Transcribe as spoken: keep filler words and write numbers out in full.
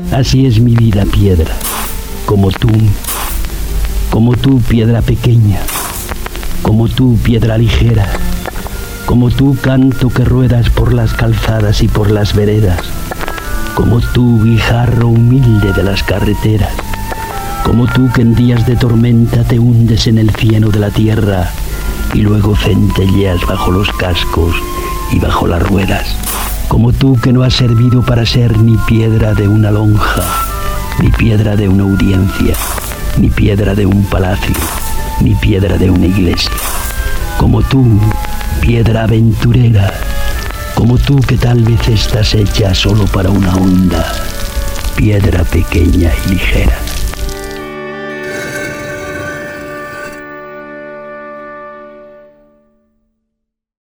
Así es mi vida, piedra, como tú, como tú, piedra pequeña, como tú, piedra ligera, como tú, canto que ruedas por las calzadas y por las veredas, como tú, guijarro humilde de las carreteras, como tú que en días de tormenta te hundes en el cieno de la tierra y luego centelleas bajo los cascos y bajo las ruedas, como tú que no has servido para ser ni piedra de una lonja, ni piedra de una audiencia, ni piedra de un palacio, ni piedra de una iglesia, como tú, piedra aventurera, como tú que tal vez estás hecha solo para una onda, piedra pequeña y ligera.